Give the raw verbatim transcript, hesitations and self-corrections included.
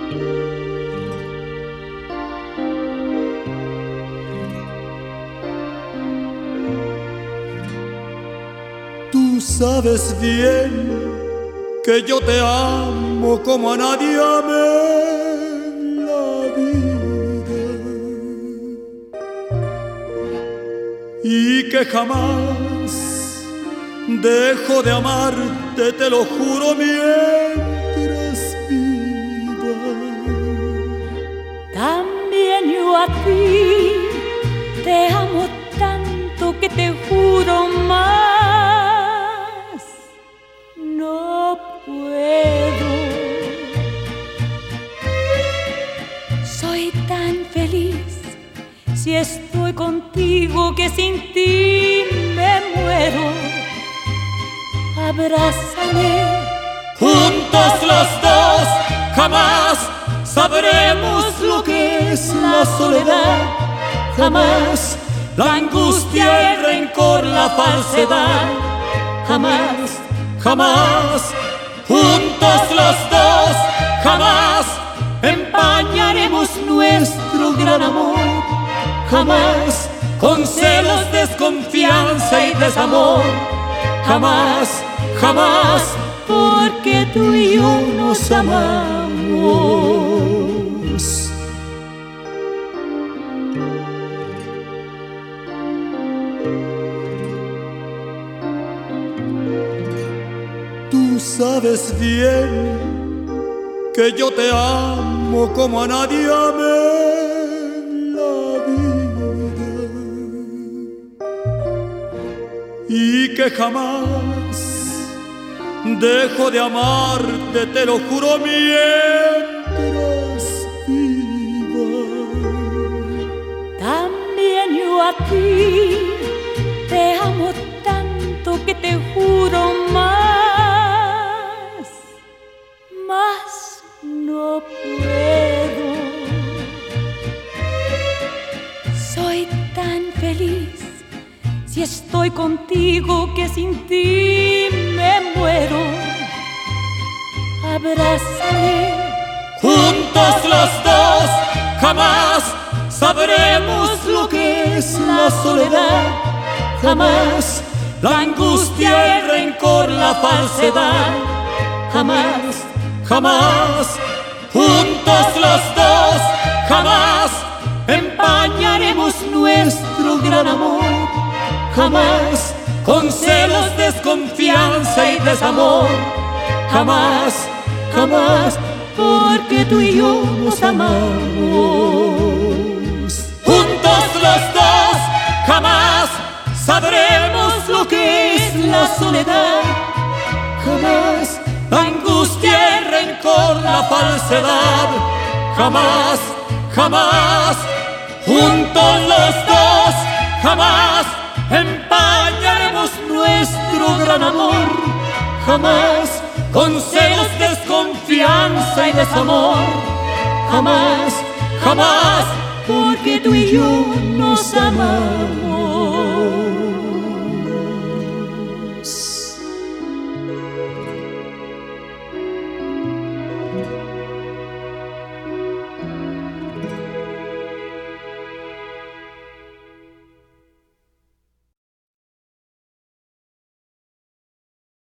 Tú sabes bien que yo te amo como a nadie amé la vida, y que jamás dejo de amarte, te lo juro, mientras viva. También yo a ti te amo tanto que te juro más no puedo. Soy tan feliz si estoy contigo que sin ti me muero. Abrázame. Juntos los dos jamás sabremos lo que es la soledad, jamás la angustia, el rencor, la falsedad, jamás, jamás, juntos los dos jamás empañaremos nuestro gran amor, jamás con celos, desconfianza y desamor, jamás, jamás, porque tú y yo nos amamos. Tú sabes bien que yo te amo como a nadie amé la vida, y que jamás dejo de amarte, te lo juro, mientras viva. También yo a ti te amo tanto que te juro más, más no puedo. Soy tan feliz si estoy contigo que sin ti me muero. Abrázame. Juntos los dos jamás sabremos lo que es la soledad, jamás la angustia, el rencor, la falsedad, jamás, jamás, juntos los dos jamás empañaremos nuestro gran amor, jamás con celos, desconfianza y desamor, jamás, jamás, porque tú y yo nos amamos. Juntos los dos jamás sabremos lo que es la soledad, jamás la angustia, el rencor, la falsedad, jamás, jamás, juntos los dos jamás empañaremos nuestro gran amor, jamás con celos, desconfianza y desamor, jamás, jamás, porque tú y yo nos amamos.